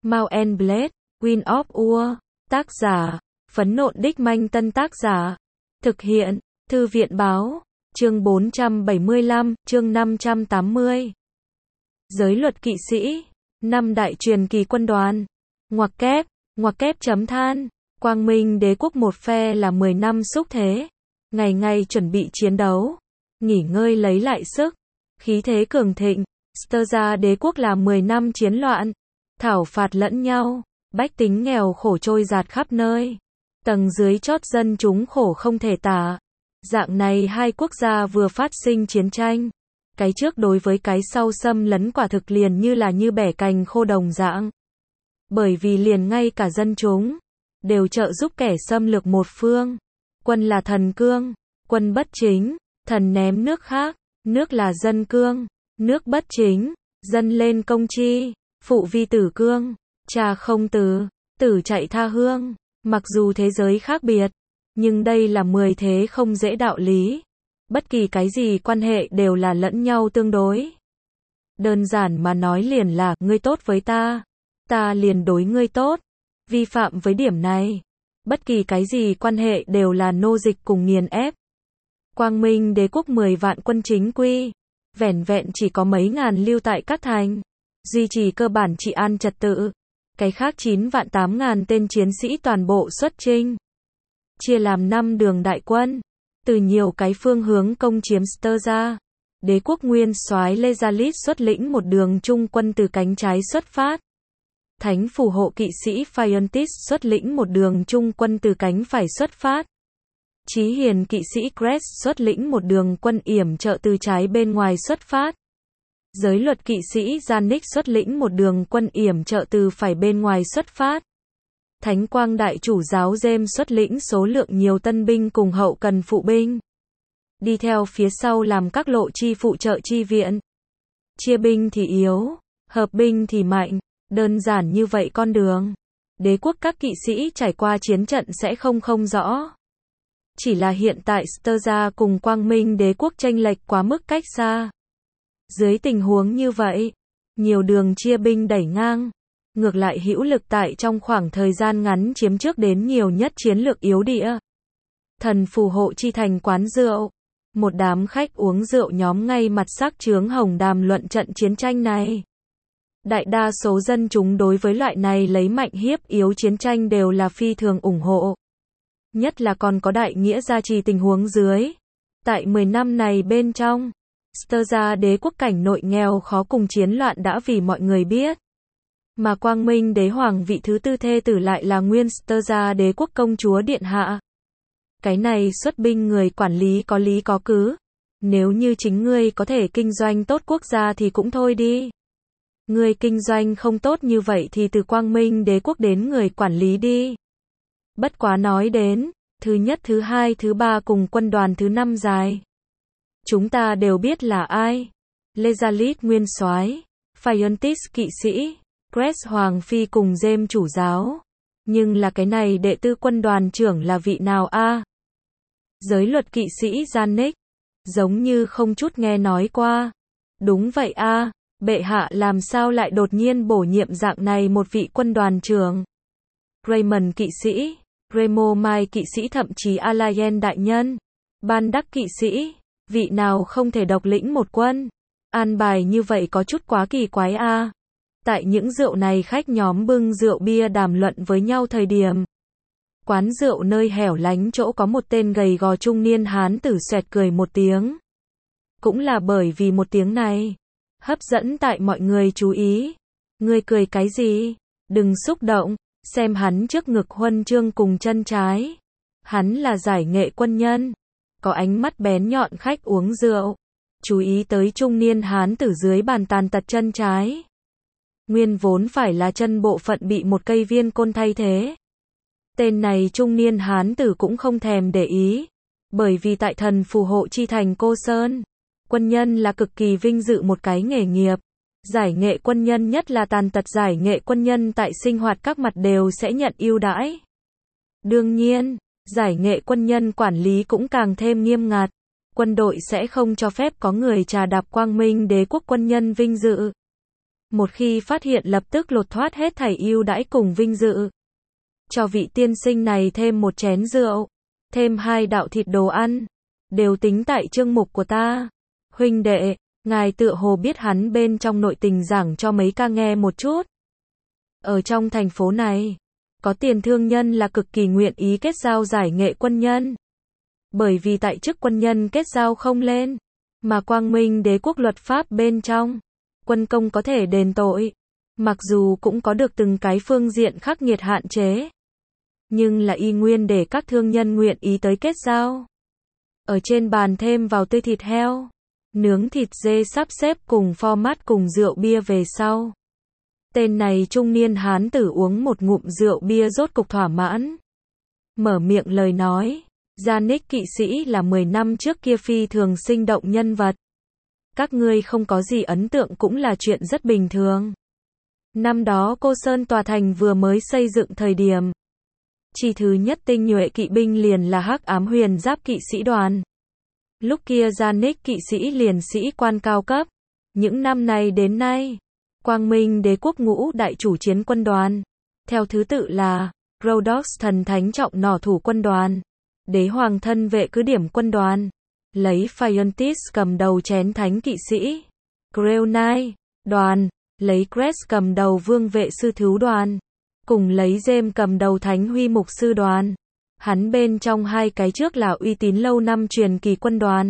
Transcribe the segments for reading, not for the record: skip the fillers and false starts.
Mount and Blade, Wind of War. Tác giả, Phấn Nộn Đích Manh. Tân tác giả, thực hiện, Thư viện Báo. Chương 475, chương 580. Giới luật kỵ sĩ, năm đại truyền kỳ quân đoàn. Ngoặc kép chấm than. Quang Minh Đế quốc một phe là 10 năm xúc thế, ngày ngày chuẩn bị chiến đấu, nghỉ ngơi lấy lại sức, khí thế cường thịnh. Sterza Đế quốc là 10 năm chiến loạn, thảo phạt lẫn nhau, bách tính nghèo khổ trôi dạt khắp nơi, tầng dưới chót dân chúng khổ không thể tả. Dạng này hai quốc gia vừa phát sinh chiến tranh, cái trước đối với cái sau xâm lấn quả thực liền như bẻ cành khô đồng dạng. Bởi vì liền ngay cả dân chúng đều trợ giúp kẻ xâm lược một phương. Quân là thần cương, quân bất chính, thần ném nước khác, nước là dân cương, nước bất chính, dân lên công chi, phụ vi tử cương, cha không tử, tử chạy tha hương. Mặc dù thế giới khác biệt, nhưng đây là 10 thế không dễ đạo lý. Bất kỳ cái gì quan hệ đều là lẫn nhau tương đối. Đơn giản mà nói liền là, ngươi tốt với ta liền đối ngươi tốt. Vi phạm với điểm này, bất kỳ cái gì quan hệ đều là nô dịch cùng nghiền ép. Quang Minh Đế quốc 10 vạn quân chính quy, vẻn vẹn chỉ có mấy ngàn lưu tại các thành, duy trì cơ bản trị an trật tự. Cái khác 9 vạn 8 ngàn tên chiến sĩ toàn bộ xuất chinh, chia làm 5 đường đại quân, từ nhiều cái phương hướng công chiếm Sterza. Đế quốc nguyên soái Lezalit xuất lĩnh một đường trung quân từ cánh trái xuất phát. Thánh phù hộ kỵ sĩ Phiontis xuất lĩnh một đường trung quân từ cánh phải xuất phát. Chí hiền kỵ sĩ Crest xuất lĩnh một đường quân yểm trợ từ trái bên ngoài xuất phát. Giới luật kỵ sĩ Janik xuất lĩnh một đường quân yểm trợ từ phải bên ngoài xuất phát. Thánh quang đại chủ giáo James xuất lĩnh số lượng nhiều tân binh cùng hậu cần phụ binh, đi theo phía sau làm các lộ chi phụ trợ chi viện. Chia binh thì yếu, hợp binh thì mạnh. Đơn giản như vậy con đường. Đế quốc các kỵ sĩ trải qua chiến trận sẽ không rõ. Chỉ là hiện tại Sterza cùng Quang Minh Đế quốc chênh lệch quá mức cách xa. Dưới tình huống như vậy, nhiều đường chia binh đẩy ngang, ngược lại hữu lực tại trong khoảng thời gian ngắn chiếm trước đến nhiều nhất chiến lược yếu địa. Thần phù hộ chi thành quán rượu. Một đám khách uống rượu nhóm ngay mặt sắc chướng hồng đàm luận trận chiến tranh này. Đại đa số dân chúng đối với loại này lấy mạnh hiếp yếu chiến tranh đều là phi thường ủng hộ. Nhất là còn có đại nghĩa gia trì tình huống dưới. Tại 10 năm này bên trong, Sterza Đế quốc cảnh nội nghèo khó cùng chiến loạn đã vì mọi người biết. Mà Quang Minh Đế hoàng vị thứ tư thê tử lại là nguyên Sterza Đế quốc công chúa điện hạ. Cái này xuất binh người quản lý có lý có cứ. Nếu như chính ngươi có thể kinh doanh tốt quốc gia thì cũng thôi đi. Người kinh doanh không tốt như vậy thì từ Quang Minh Đế quốc đến người quản lý đi. Bất quá nói đến, thứ nhất, thứ hai, thứ ba cùng quân đoàn thứ 5 dài. Chúng ta đều biết là ai. Lezalit nguyên soái, Phiontis kỵ sĩ, Crest hoàng phi cùng James chủ giáo. Nhưng là cái này đệ tư quân đoàn trưởng là vị nào a? Giới luật kỵ sĩ Janik, giống như không chút nghe nói qua. Đúng vậy a. Bệ hạ làm sao lại đột nhiên bổ nhiệm dạng này một vị quân đoàn trưởng? Raymond kỵ sĩ, Remo Mai kỵ sĩ, thậm chí Alayen đại nhân, Ban Đắc kỵ sĩ, vị nào không thể độc lĩnh một quân? An bài như vậy có chút quá kỳ quái a. Tại những rượu này khách nhóm bưng rượu bia đàm luận với nhau thời điểm, quán rượu nơi hẻo lánh chỗ có một tên gầy gò trung niên hán tử xoẹt cười một tiếng. Cũng là bởi vì một tiếng này hấp dẫn tại mọi người chú ý. Ngươi cười cái gì? Đừng xúc động, xem hắn trước ngực huân chương cùng chân trái. Hắn là giải nghệ quân nhân. Có ánh mắt bén nhọn khách uống rượu. Chú ý tới trung niên hán tử dưới bàn tàn tật chân trái. Nguyên vốn phải là chân bộ phận bị một cây viên côn thay thế. Tên này trung niên hán tử cũng không thèm để ý. Bởi vì tại thần phù hộ chi thành Cô Sơn, quân nhân là cực kỳ vinh dự một cái nghề nghiệp. Giải nghệ quân nhân, nhất là tàn tật giải nghệ quân nhân, tại sinh hoạt các mặt đều sẽ nhận ưu đãi. Đương nhiên, giải nghệ quân nhân quản lý cũng càng thêm nghiêm ngặt. Quân đội sẽ không cho phép có người trà đạp Quang Minh Đế quốc quân nhân vinh dự. Một khi phát hiện lập tức lột thoát hết thảy ưu đãi cùng vinh dự. Cho vị tiên sinh này thêm một chén rượu, thêm 2 đạo thịt đồ ăn, đều tính tại chương mục của ta. Huynh đệ, ngài tựa hồ biết hắn bên trong nội tình giảng cho mấy ca nghe một chút. Ở trong thành phố này, có tiền thương nhân là cực kỳ nguyện ý kết giao giải nghệ quân nhân. Bởi vì tại chức quân nhân kết giao không lên, mà quang minh đế quốc luật pháp bên trong, quân công có thể đền tội. Mặc dù cũng có được từng cái phương diện khắc nghiệt hạn chế, nhưng là y nguyên để các thương nhân nguyện ý tới kết giao. Ở trên bàn thêm vào tươi thịt heo, nướng thịt dê sắp xếp cùng format cùng rượu bia về sau. Tên này trung niên hán tử uống một ngụm rượu bia rốt cục thỏa mãn. Mở miệng lời nói, Janik kỵ sĩ là 10 năm trước kia phi thường sinh động nhân vật. Các ngươi không có gì ấn tượng cũng là chuyện rất bình thường. Năm đó Cô Sơn tòa thành vừa mới xây dựng thời điểm, chỉ thứ nhất tinh nhuệ kỵ binh liền là Hắc Ám Huyền Giáp kỵ sĩ đoàn. Lúc kia Janik kỵ sĩ liền sĩ quan cao cấp. Những năm này đến nay, Quang Minh đế quốc ngũ đại chủ chiến quân đoàn, theo thứ tự là Rhodos thần thánh trọng nỏ thủ quân đoàn, Đế hoàng thân vệ cứ điểm quân đoàn, lấy Phiontis cầm đầu chén thánh kỵ sĩ, Greonai đoàn, lấy Crest cầm đầu vương vệ sư thú đoàn, cùng lấy James cầm đầu thánh huy mục sư đoàn. Hắn bên trong 2 cái trước là uy tín lâu năm truyền kỳ quân đoàn,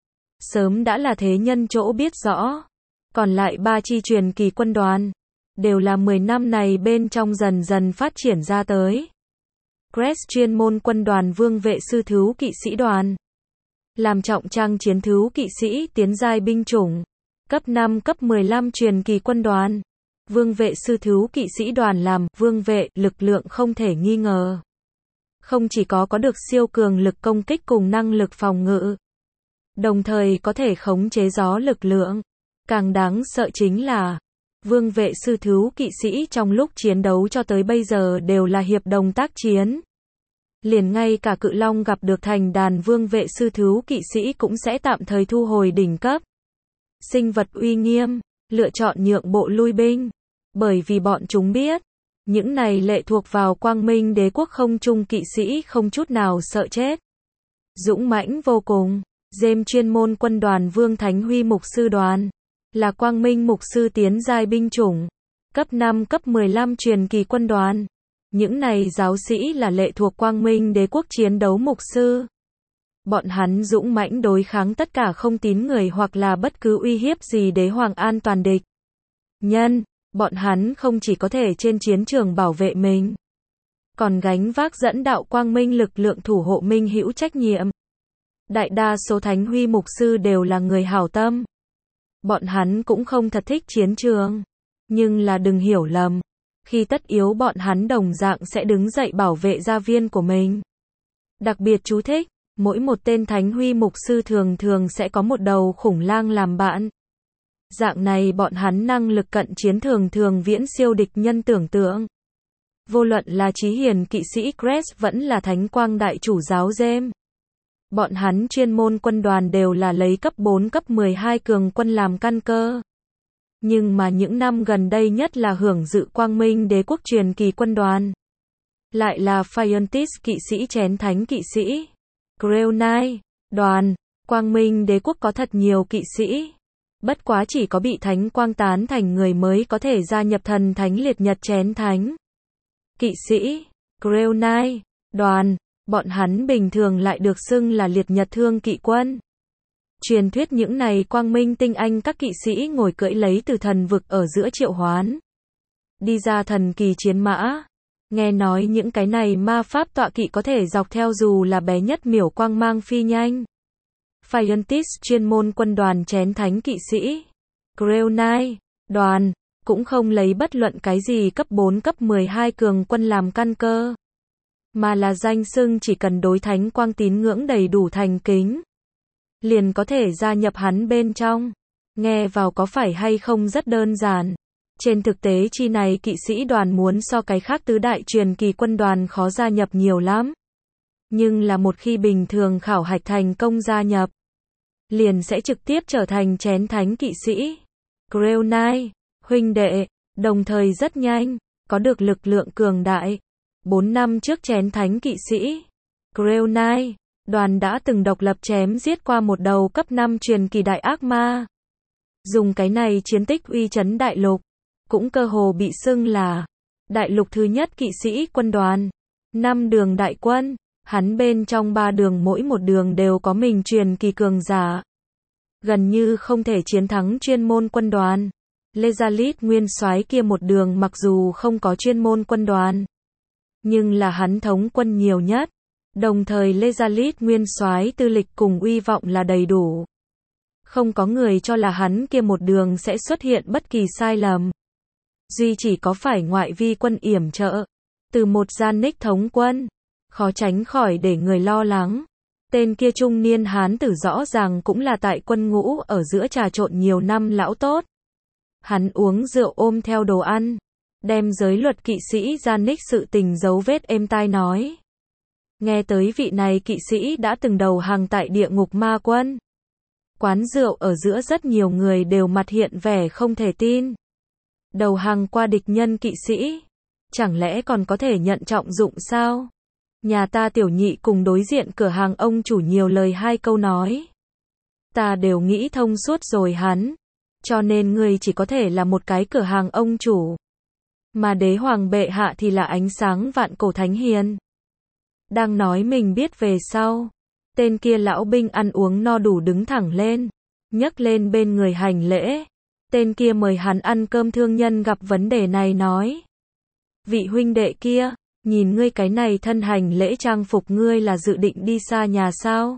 sớm đã là thế nhân chỗ biết rõ. Còn lại 3 chi truyền kỳ quân đoàn, đều là 10 năm này bên trong dần dần phát triển ra tới. Crest chuyên môn quân đoàn vương vệ sư thú kỵ sĩ đoàn, làm trọng trang chiến thú kỵ sĩ tiến giai binh chủng, cấp 5 cấp 15 truyền kỳ quân đoàn. Vương vệ sư thú kỵ sĩ đoàn làm vương vệ, lực lượng không thể nghi ngờ. Không chỉ có được siêu cường lực công kích cùng năng lực phòng ngự, đồng thời có thể khống chế gió lực lượng. Càng đáng sợ chính là, vương vệ sư thú kỵ sĩ trong lúc chiến đấu cho tới bây giờ đều là hiệp đồng tác chiến. Liền ngay cả cự long gặp được thành đàn vương vệ sư thú kỵ sĩ cũng sẽ tạm thời thu hồi đỉnh cấp. Sinh vật uy nghiêm, lựa chọn nhượng bộ lui binh. Bởi vì bọn chúng biết, những này lệ thuộc vào Quang Minh đế quốc không trung kỵ sĩ không chút nào sợ chết. Dũng mãnh vô cùng. James chuyên môn quân đoàn Vương Thánh Huy mục sư đoàn, là Quang Minh mục sư tiến giai binh chủng, cấp 5 cấp 15 truyền kỳ quân đoàn. Những này giáo sĩ là lệ thuộc Quang Minh đế quốc chiến đấu mục sư. Bọn hắn dũng mãnh đối kháng tất cả không tín người hoặc là bất cứ uy hiếp gì đế hoàng an toàn địch nhân. Bọn hắn không chỉ có thể trên chiến trường bảo vệ mình, còn gánh vác dẫn đạo Quang Minh lực lượng thủ hộ minh hữu trách nhiệm. Đại đa số Thánh Huy mục sư đều là người hảo tâm. Bọn hắn cũng không thật thích chiến trường. Nhưng là đừng hiểu lầm. Khi tất yếu bọn hắn đồng dạng sẽ đứng dậy bảo vệ gia viên của mình. Đặc biệt chú thích, mỗi một tên Thánh Huy mục sư thường thường sẽ có một đầu khủng lang làm bạn. Dạng này bọn hắn năng lực cận chiến thường thường viễn siêu địch nhân tưởng tượng. Vô luận là chí hiền kỵ sĩ Crest vẫn là Thánh Quang đại chủ giáo James. Bọn hắn chuyên môn quân đoàn đều là lấy cấp 4 cấp 12 cường quân làm căn cơ. Nhưng mà những năm gần đây nhất là hưởng dự Quang Minh đế quốc truyền kỳ quân đoàn. Lại là Phiontis kỵ sĩ chén thánh kỵ sĩ. Greonai đoàn. Quang Minh đế quốc có thật nhiều kỵ sĩ. Bất quá chỉ có bị Thánh Quang tán thành người mới có thể gia nhập thần thánh liệt nhật chén thánh kỵ sĩ. Greonai đoàn. Bọn hắn bình thường lại được xưng là liệt nhật thương kỵ quân. Truyền thuyết những này Quang Minh tinh anh các kỵ sĩ ngồi cưỡi lấy từ thần vực ở giữa triệu hoán, đi ra thần kỳ chiến mã. Nghe nói những cái này ma pháp tọa kỵ có thể dọc theo dù là bé nhất miểu quang mang phi nhanh. Phiontis chuyên môn quân đoàn chén thánh kỵ sĩ. Greonai đoàn cũng không lấy bất luận cái gì cấp 4 cấp 12 cường quân làm căn cơ, mà là danh xưng chỉ cần đối Thánh Quang tín ngưỡng đầy đủ thành kính, liền có thể gia nhập hắn bên trong. Nghe vào có phải hay không rất đơn giản. Trên thực tế chi này kỵ sĩ đoàn muốn so cái khác tứ đại truyền kỳ quân đoàn khó gia nhập nhiều lắm. Nhưng là một khi bình thường khảo hạch thành công gia nhập, liền sẽ trực tiếp trở thành chén thánh kỵ sĩ. Greonai huynh đệ, đồng thời rất nhanh, có được lực lượng cường đại. 4 năm trước chén thánh kỵ sĩ, Grail Knight, đoàn đã từng độc lập chém giết qua một đầu cấp 5 truyền kỳ đại ác ma. Dùng cái này chiến tích uy chấn đại lục, cũng cơ hồ bị xưng là đại lục thứ nhất kỵ sĩ quân đoàn. 5 đường đại quân, hắn bên trong 3 đường mỗi một đường đều có mình truyền kỳ cường giả. Gần như không thể chiến thắng chuyên môn quân đoàn. Lezalit nguyên soái kia một đường mặc dù không có chuyên môn quân đoàn, nhưng là hắn thống quân nhiều nhất. Đồng thời Lezalit nguyên soái tư lịch cùng uy vọng là đầy đủ. Không có người cho là hắn kia một đường sẽ xuất hiện bất kỳ sai lầm. Duy chỉ có phải ngoại vi quân yểm trợ, từ một gian nick thống quân, khó tránh khỏi để người lo lắng. Tên kia trung niên hán tử rõ ràng cũng là tại quân ngũ ở giữa trà trộn nhiều năm lão tốt. Hắn uống rượu ôm theo đồ ăn, đem giới luật kỵ sĩ gian nick sự tình dấu vết êm tai nói. Nghe tới vị này kỵ sĩ đã từng đầu hàng tại địa ngục ma quân. Quán rượu ở giữa rất nhiều người đều mặt hiện vẻ không thể tin. Đầu hàng qua địch nhân kỵ sĩ, chẳng lẽ còn có thể nhận trọng dụng sao? Nhà ta tiểu nhị cùng đối diện cửa hàng ông chủ nhiều lời 2 câu nói. Ta đều nghĩ thông suốt rồi hắn. Cho nên ngươi chỉ có thể là một cái cửa hàng ông chủ. Mà đế hoàng bệ hạ thì là ánh sáng vạn cổ thánh hiền. Đang nói mình biết về sau. Tên kia lão binh ăn uống no đủ đứng thẳng lên. Nhấc lên bên người hành lễ. Tên kia mời hắn ăn cơm thương nhân gặp vấn đề này nói. Vị huynh đệ kia, nhìn ngươi cái này thân hành lễ trang phục ngươi là dự định đi xa nhà sao?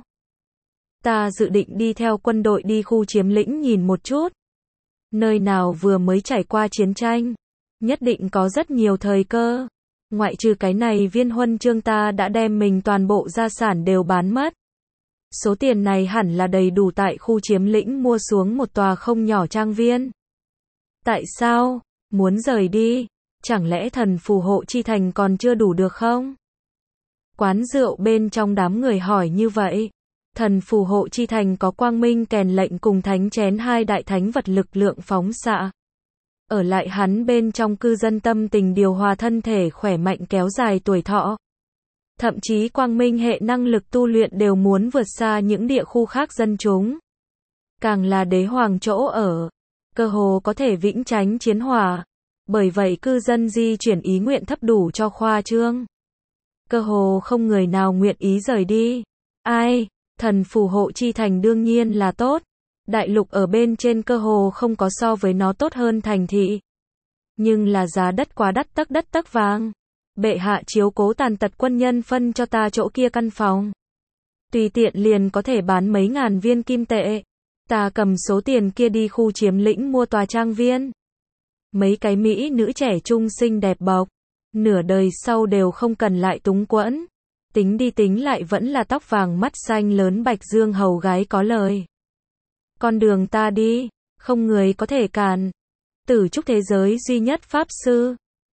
Ta dự định đi theo quân đội đi khu chiếm lĩnh nhìn một chút. Nơi nào vừa mới trải qua chiến tranh, nhất định có rất nhiều thời cơ. Ngoại trừ cái này viên huân chương ta đã đem mình toàn bộ gia sản đều bán mất. Số tiền này hẳn là đầy đủ tại khu chiếm lĩnh mua xuống một tòa không nhỏ trang viên. Tại sao? Muốn rời đi? Chẳng lẽ thần phù hộ chi thành còn chưa đủ được không? Quán rượu bên trong đám người hỏi như vậy. Thần phù hộ chi thành có quang minh kèn lệnh cùng thánh chén 2 đại thánh vật lực lượng phóng xạ. Ở lại hắn bên trong cư dân tâm tình điều hòa thân thể khỏe mạnh kéo dài tuổi thọ. Thậm chí quang minh hệ năng lực tu luyện đều muốn vượt xa những địa khu khác dân chúng. Càng là đế hoàng chỗ ở, cơ hồ có thể vĩnh tránh chiến hỏa. Bởi vậy cư dân di chuyển ý nguyện thấp đủ cho khoa trương. Cơ hồ không người nào nguyện ý rời đi. Ai? Thần phù hộ chi thành đương nhiên là tốt. Đại lục ở bên trên cơ hồ không có so với nó tốt hơn thành thị. Nhưng là giá đất quá đắt đất tấc vàng. Bệ hạ chiếu cố tàn tật quân nhân phân cho ta chỗ kia căn phòng. Tùy tiện liền có thể bán mấy ngàn viên kim tệ. Ta cầm số tiền kia đi khu chiếm lĩnh mua tòa trang viên. Mấy cái mỹ nữ trẻ trung xinh đẹp bọc. Nửa đời sau đều không cần lại túng quẫn. Tính đi tính lại vẫn là tóc vàng mắt xanh lớn bạch dương hầu gái có lời. Con đường ta đi, không người có thể cản. Tử trúc thế giới duy nhất pháp sư.